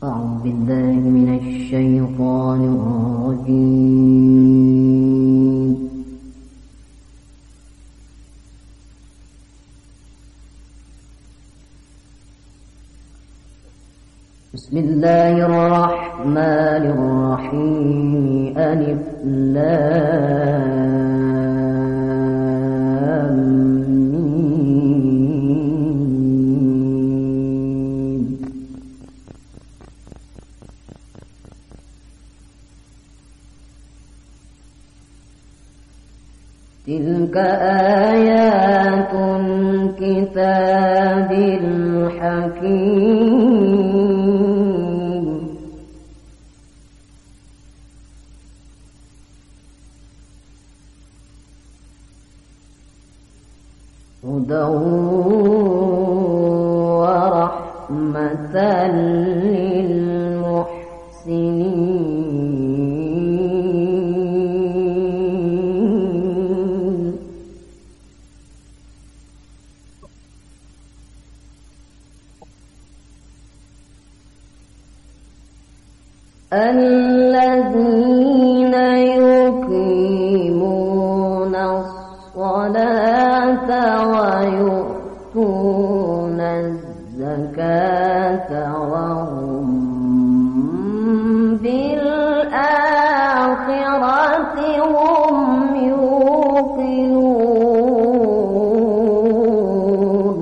أعوذ بالله من الشيطان الرجيم. بسم الله الرحمن الرحيم. ألف لام ميم. تلك آيات الكتاب الحكيم. هدى ورحمة للمحسنين. الذين يقيمون الصلاة ويؤتون الزكاة وهم بالآخرة هم يوقنون.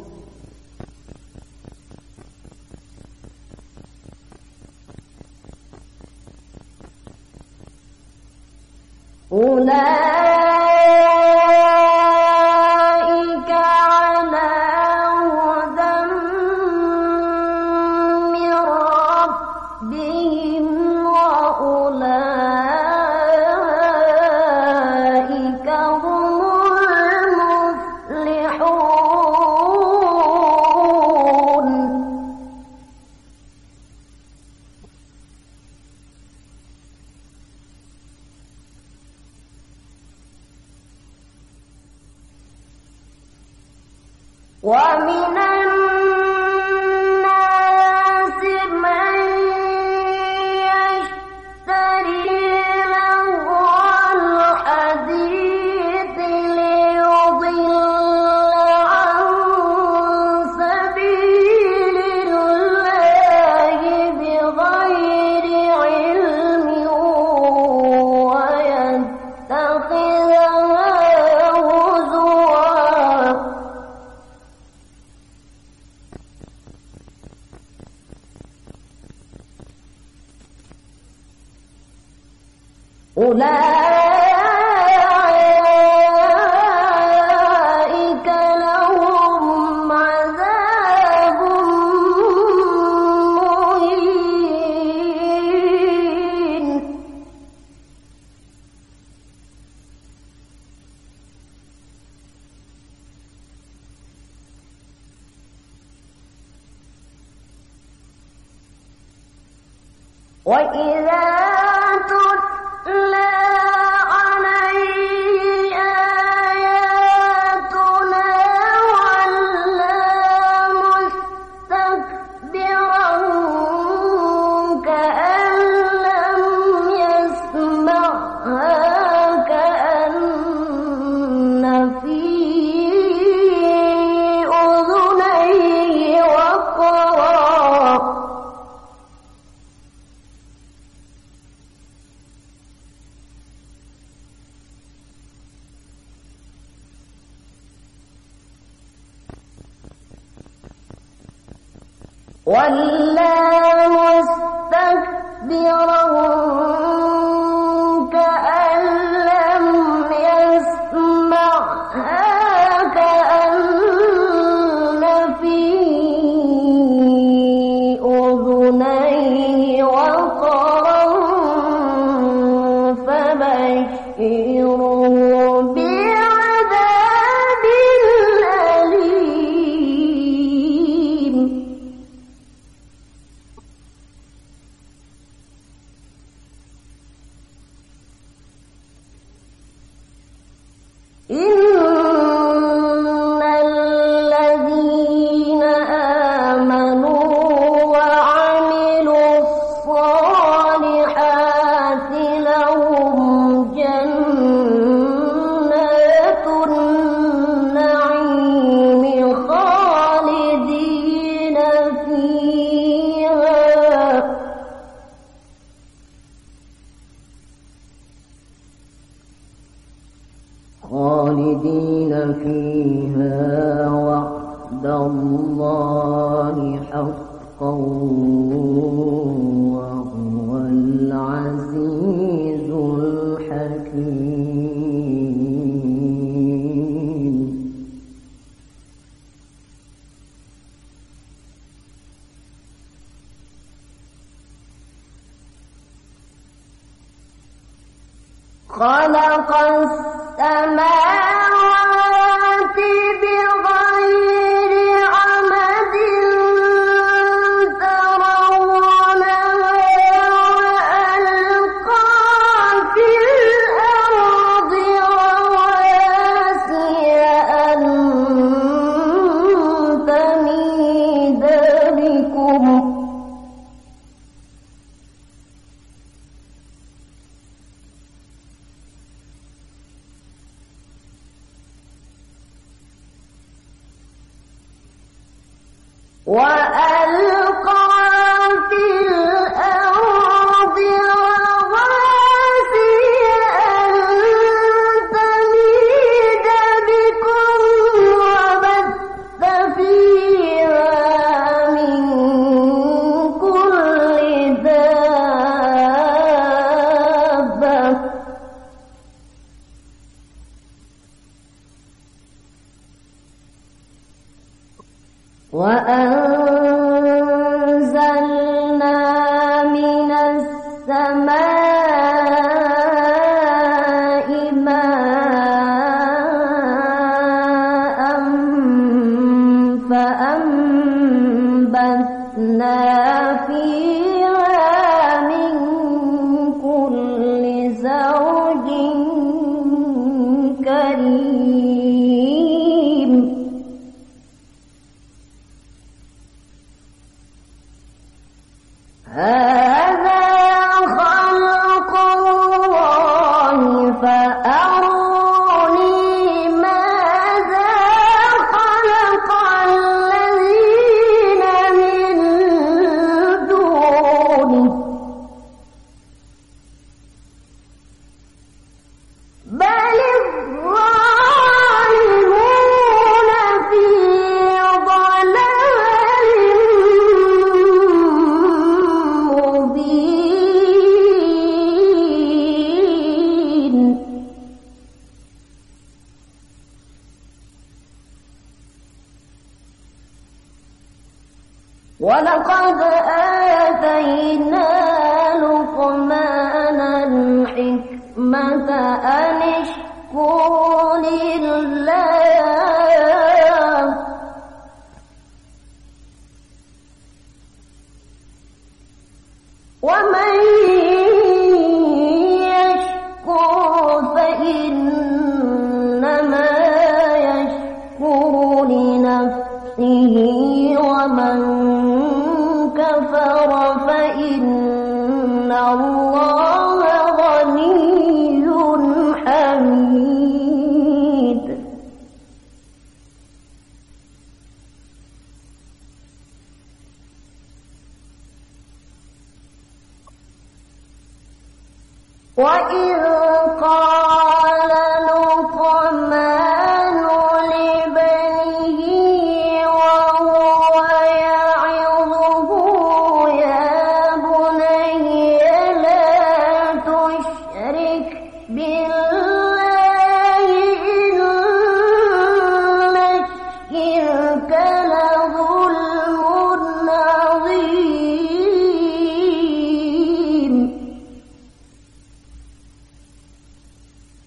أولئك على هدى من ربهم وأولئك هم المفلحون. ومن الناس من يشتري لهو الحديث ليضل عن سبيل الله بغير علم ويتخذها هزوا. أولئك لهم عذاب مهين. وإذا تتلى عليه آياتنا ولى مستكبرا كأن لم يسمعها كأن في أذنيه وقرا. وَلَّى مُسْتَكْبِرًا كَأَن لَّمْ يَسْمَعْهَا كَأَنَّ فِي أُذُنَيْهِ وَقْرًا فَبَشِّرْهُ بعذاب أليم. حقا وهو العزيز الحكيم. خلق السماوات بغير عمد ترونها وألقى في الأرض رواسي أن تميد بكم وألقى في الأرض رواسي أن تميد بكم وبث فيها من كل دابة وأنزلنا من السماء ماء فأنبتنا فيها من كل زوج كريم. هذا خلق الله فأروني ماذا خلق الذين من دونه بل الظالمون في ضلال مبين. ولقد آتينا لقمان الحكمة أن اشكر لله ومن يشكر فإنما يشكر لنفسه ومن كفر فإن الله غني حميد. وإذ قال لقمان لابنه وهو يعظه يا بني لا تشرك بالله إن الشرك لظلم عظيم.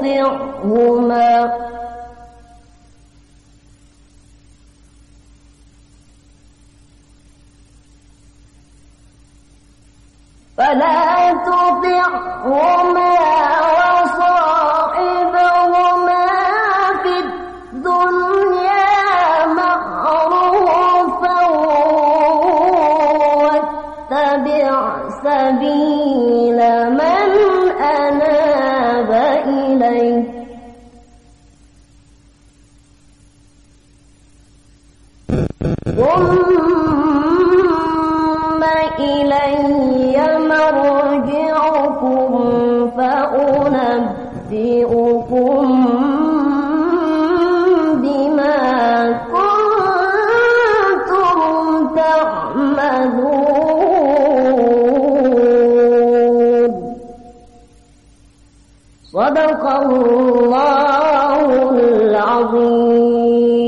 تطعهما وصاحبهما في الدنيا معروفا واتبع سبيل من أناب إليه ثم إلي مرجعكم فأنبئكم بما كنتم تعملون. صدق الله العظيم.